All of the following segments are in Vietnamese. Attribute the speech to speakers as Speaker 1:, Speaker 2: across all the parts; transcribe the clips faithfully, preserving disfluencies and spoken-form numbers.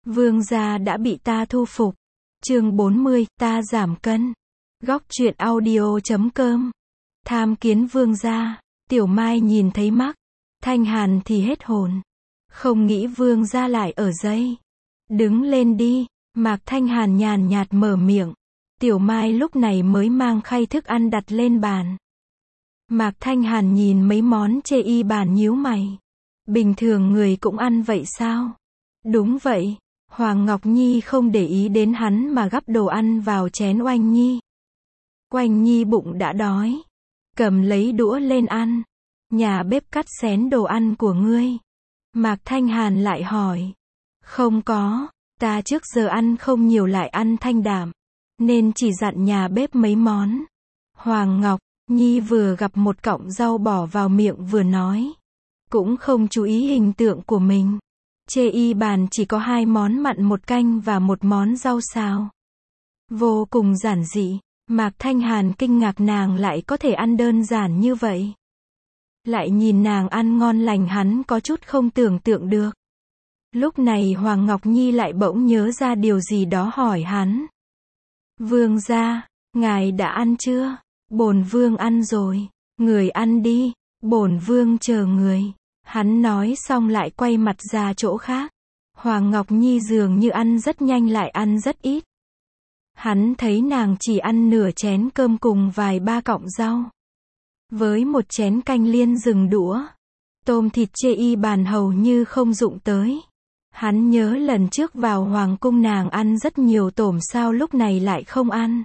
Speaker 1: Vương gia đã bị ta thu phục. Chương bốn mươi, ta giảm cân. Góc truyện audio chấm com. Tham kiến vương gia. Tiểu Mai nhìn thấy Mạc Thanh Hàn thì hết hồn. Không nghĩ vương gia lại ở đây. Đứng lên đi. Mạc Thanh Hàn nhàn nhạt mở miệng. Tiểu Mai lúc này mới mang khay thức ăn đặt lên bàn. Mạc Thanh Hàn nhìn mấy món chê y bàn nhíu mày. Bình thường người cũng ăn vậy sao? Đúng vậy. Hoàng Ngọc Nhi không để ý đến hắn mà gắp đồ ăn vào chén Oanh Nhi. Oanh Nhi bụng đã đói. Cầm lấy đũa lên ăn. Nhà bếp cắt xén đồ ăn của ngươi. Mạc Thanh Hàn lại hỏi. Không có, ta trước giờ ăn không nhiều lại ăn thanh đạm. Nên chỉ dặn nhà bếp mấy món. Hoàng Ngọc Nhi vừa gặp một cọng rau bỏ vào miệng vừa nói. Cũng không chú ý hình tượng của mình. Chê y bàn chỉ có hai món mặn một canh và một món rau xào. Vô cùng giản dị. Mạc Thanh Hàn kinh ngạc nàng lại có thể ăn đơn giản như vậy. Lại nhìn nàng ăn ngon lành hắn có chút không tưởng tượng được. Lúc này Hoàng Ngọc Nhi lại bỗng nhớ ra điều gì đó hỏi hắn. Vương gia, ngài đã ăn chưa? Bổn vương ăn rồi. Người ăn đi, bổn vương chờ người. Hắn nói xong lại quay mặt ra chỗ khác. Hoàng Ngọc Nhi dường như ăn rất nhanh lại ăn rất ít. Hắn thấy nàng chỉ ăn nửa chén cơm cùng vài ba cọng rau. Với một chén canh liên dừng đũa. Tôm thịt chê y bàn hầu như không dụng tới. Hắn nhớ lần trước vào hoàng cung nàng ăn rất nhiều tổm sao lúc này lại không ăn.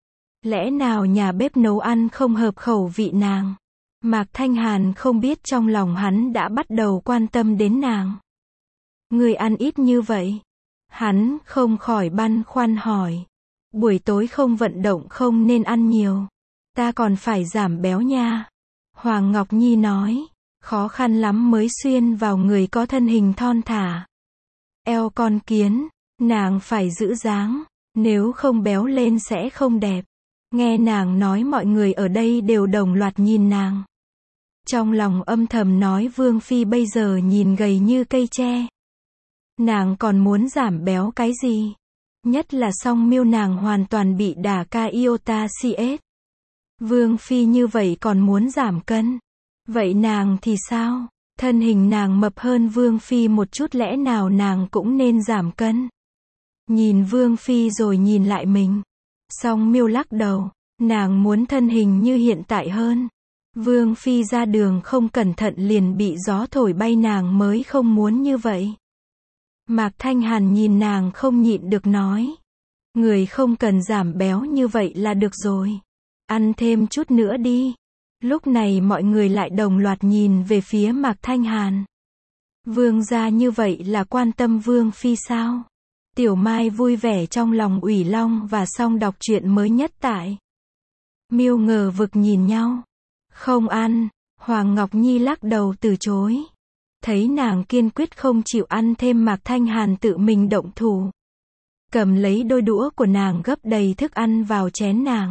Speaker 1: Lẽ nào nhà bếp nấu ăn không hợp khẩu vị nàng? Mạc Thanh Hàn không biết trong lòng hắn đã bắt đầu quan tâm đến nàng. Người ăn ít như vậy. Hắn không khỏi băn khoăn hỏi. Buổi tối không vận động không nên ăn nhiều. Ta còn phải giảm béo nha. Hoàng Ngọc Nhi nói. Khó khăn lắm mới xuyên vào người có thân hình thon thả. Eo con kiến. Nàng phải giữ dáng. Nếu không béo lên sẽ không đẹp. Nghe nàng nói mọi người ở đây đều đồng loạt nhìn nàng. Trong lòng âm thầm nói Vương Phi bây giờ nhìn gầy như cây tre. Nàng còn muốn giảm béo cái gì? Nhất là song miêu nàng hoàn toàn bị đả ca iota cs. Vương Phi như vậy còn muốn giảm cân. Vậy nàng thì sao? Thân hình nàng mập hơn Vương Phi một chút lẽ nào nàng cũng nên giảm cân? Nhìn Vương Phi rồi nhìn lại mình. Song miêu lắc đầu. Nàng muốn thân hình như hiện tại hơn. Vương Phi ra đường không cẩn thận liền bị gió thổi bay nàng mới không muốn như vậy. Mạc Thanh Hàn nhìn nàng không nhịn được nói. Người không cần giảm béo như vậy là được rồi. Ăn thêm chút nữa đi. Lúc này mọi người lại đồng loạt nhìn về phía Mạc Thanh Hàn. Vương gia như vậy là quan tâm Vương Phi sao? Tiểu Mai vui vẻ trong lòng ủy long và xong đọc truyện mới nhất tại. Miêu ngờ vực nhìn nhau. Không ăn. Hoàng Ngọc Nhi lắc đầu từ chối. Thấy nàng kiên quyết không chịu ăn thêm Mạc Thanh Hàn tự mình động thủ. Cầm lấy đôi đũa của nàng gấp đầy thức ăn vào chén nàng.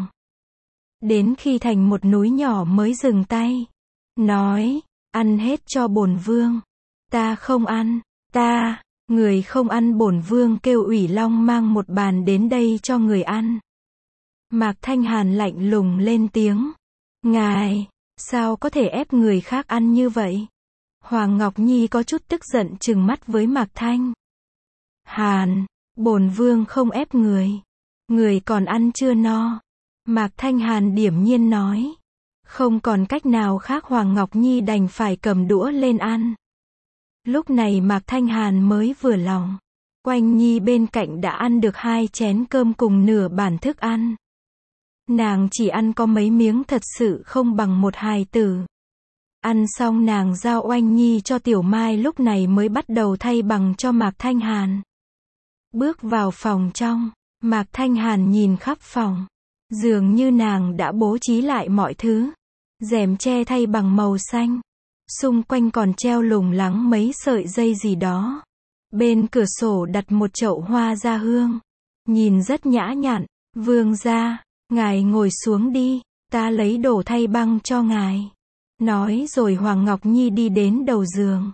Speaker 1: Đến khi thành một núi nhỏ mới dừng tay. Nói, ăn hết cho bổn vương. Ta không ăn, ta, người không ăn bổn vương kêu ủy long mang một bàn đến đây cho người ăn. Mạc Thanh Hàn lạnh lùng lên tiếng. Ngài, sao có thể ép người khác ăn như vậy? Hoàng Ngọc Nhi có chút tức giận trừng mắt với Mạc Thanh Hàn. Bổn vương không ép người. Người còn ăn chưa no. Mạc Thanh Hàn điềm nhiên nói. Không còn cách nào khác Hoàng Ngọc Nhi đành phải cầm đũa lên ăn. Lúc này Mạc Thanh Hàn mới vừa lòng. Oanh Nhi bên cạnh đã ăn được hai chén cơm cùng nửa bản thức ăn. Nàng chỉ ăn có mấy miếng thật sự không bằng một hài tử. Ăn xong nàng giao Oanh Nhi cho Tiểu Mai lúc này mới bắt đầu thay bằng cho Mạc Thanh Hàn. Bước vào phòng trong, Mạc Thanh Hàn nhìn khắp phòng. Dường như nàng đã bố trí lại mọi thứ. Rèm che thay bằng màu xanh. Xung quanh còn treo lủng lẳng mấy sợi dây gì đó. Bên cửa sổ đặt một chậu hoa gia hương. Nhìn rất nhã nhặn. Vương gia, ngài ngồi xuống đi. Ta lấy đồ thay băng cho ngài. Nói rồi Hoàng Ngọc Nhi đi đến đầu giường.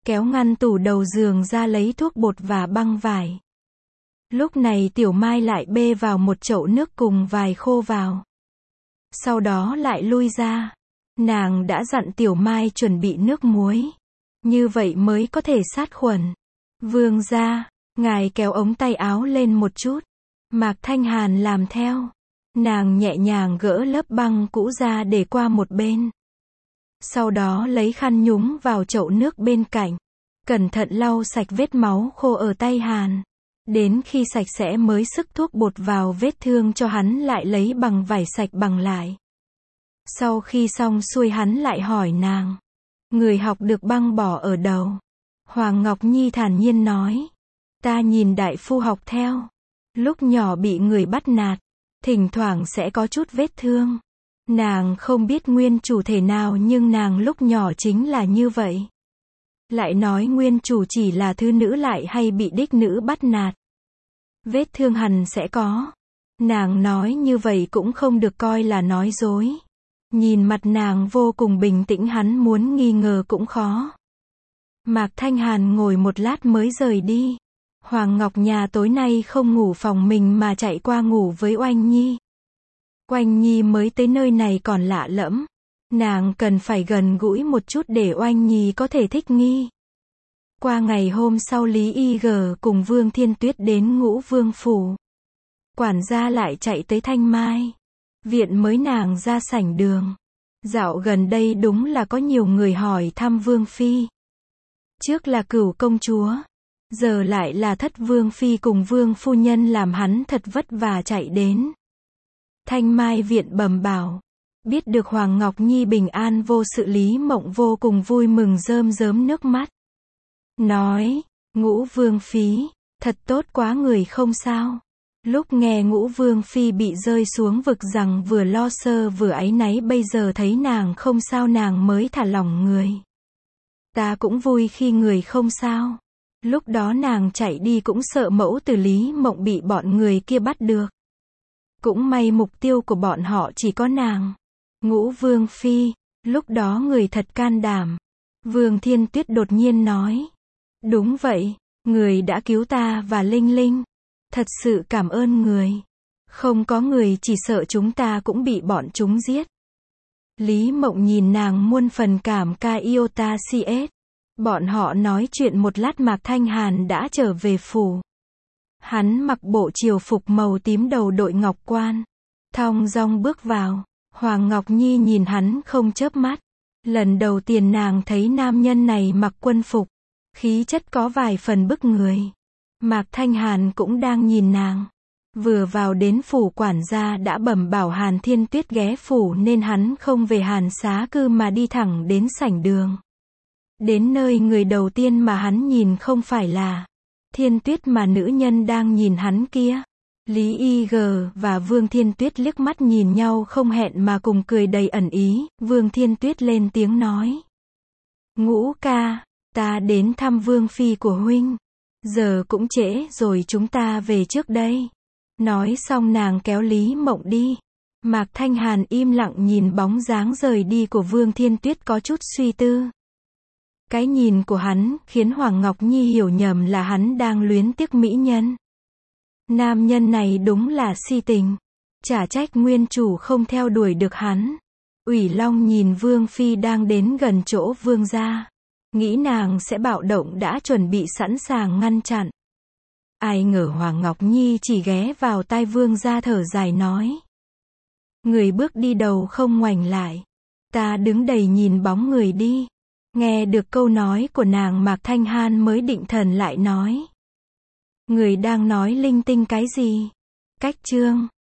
Speaker 1: kéo ngăn tủ đầu giường ra lấy thuốc bột và băng vải. Lúc này Tiểu Mai lại bê vào một chậu nước cùng vài khô vào. Sau đó lại lui ra. Nàng đã dặn Tiểu Mai chuẩn bị nước muối. Như vậy mới có thể sát khuẩn. Vương gia, ngài kéo ống tay áo lên một chút. Mạc Thanh Hàn làm theo. Nàng nhẹ nhàng gỡ lớp băng cũ ra để qua một bên. Sau đó lấy khăn nhúng vào chậu nước bên cạnh. Cẩn thận lau sạch vết máu khô ở tay Hàn. Đến khi sạch sẽ mới sức thuốc bột vào vết thương cho hắn, lại lấy bằng vải sạch bằng lại. Sau khi xong xuôi hắn lại hỏi nàng. Người học được băng bỏ ở đầu. Hoàng Ngọc Nhi thản nhiên nói. Ta nhìn đại phu học theo. Lúc nhỏ bị người bắt nạt. Thỉnh thoảng sẽ có chút vết thương. Nàng không biết nguyên chủ thể nào nhưng nàng lúc nhỏ chính là như vậy. Lại nói nguyên chủ chỉ là thứ nữ lại hay bị đích nữ bắt nạt. Vết thương hẳn sẽ có. Nàng nói như vậy cũng không được coi là nói dối. Nhìn mặt nàng vô cùng bình tĩnh, hắn muốn nghi ngờ cũng khó. Mạc Thanh Hàn ngồi một lát mới rời đi. Hoàng Ngọc nhà tối nay không ngủ phòng mình mà chạy qua ngủ với Oanh Nhi. Oanh Nhi mới tới nơi này còn lạ lẫm. Nàng cần phải gần gũi một chút để Oanh Nhi có thể thích nghi. Qua ngày hôm sau Lý Y G cùng Vương Thiên Tuyết đến Ngũ Vương Phủ. Quản gia lại chạy tới Thanh Mai. Viện mới nàng ra sảnh đường. Dạo gần đây đúng là có nhiều người hỏi thăm Vương Phi. Trước là Cửu công chúa. Giờ lại là Thất Vương Phi cùng Vương Phu Nhân, làm hắn thật vất vả chạy đến. Thanh Mai viện bẩm bảo. Biết được Hoàng Ngọc Nhi bình an vô sự, Lý Mộng vô cùng vui mừng rơm rớm nước mắt. Nói, Ngũ Vương Phi, thật tốt quá, người không sao. Lúc nghe Ngũ Vương Phi bị rơi xuống vực rằng vừa lo sơ vừa áy náy, bây giờ thấy nàng không sao nàng mới thả lỏng người. Ta cũng vui khi người không sao. Lúc đó nàng chạy đi cũng sợ mẫu tử Lý Mộng bị bọn người kia bắt được. Cũng may mục tiêu của bọn họ chỉ có nàng. Ngũ Vương Phi, lúc đó người thật can đảm. Vương Thiên Tuyết đột nhiên nói. Đúng vậy, người đã cứu ta và Linh Linh. Thật sự cảm ơn người. Không có người chỉ sợ chúng ta cũng bị bọn chúng giết. Lý Mộng nhìn nàng muôn phần cảm ca iota cs. Bọn họ nói chuyện một lát, Mạc Thanh Hàn đã trở về phủ. Hắn mặc bộ triều phục màu tím, đầu đội ngọc quan. Thong dong bước vào. Hoàng Ngọc Nhi nhìn hắn không chớp mắt. Lần đầu tiên nàng thấy nam nhân này mặc quân phục. Khí chất có vài phần bức người. Mạc Thanh Hàn cũng đang nhìn nàng. Vừa vào đến phủ, quản gia đã bẩm bảo Hàn Thiên Tuyết ghé phủ nên hắn không về Hàn xá cư mà đi thẳng đến sảnh đường. Đến nơi, người đầu tiên mà hắn nhìn không phải là Thiên Tuyết mà nữ nhân đang nhìn hắn kia. Lý Y G và Vương Thiên Tuyết liếc mắt nhìn nhau không hẹn mà cùng cười đầy ẩn ý. Vương Thiên Tuyết lên tiếng nói. Ngũ ca, ta đến thăm Vương Phi của huynh. Giờ cũng trễ rồi, chúng ta về trước đây. Nói xong nàng kéo Lý Mộng đi. Mạc Thanh Hàn im lặng nhìn bóng dáng rời đi của Vương Thiên Tuyết, có chút suy tư. Cái nhìn của hắn khiến Hoàng Ngọc Nhi hiểu nhầm là hắn đang luyến tiếc mỹ nhân. Nam nhân này đúng là si tình. Chả trách nguyên chủ không theo đuổi được hắn. Ủy Long nhìn Vương Phi đang đến gần chỗ Vương gia. Nghĩ nàng sẽ bạo động đã chuẩn bị sẵn sàng ngăn chặn. Ai ngờ Hoàng Ngọc Nhi chỉ ghé vào tai Vương gia thở dài nói. Người bước đi đầu không ngoảnh lại. Ta đứng đầy nhìn bóng người đi. Nghe được câu nói của nàng, Mạc Thanh Hàn mới định thần lại nói. Người đang nói linh tinh cái gì? Cách chương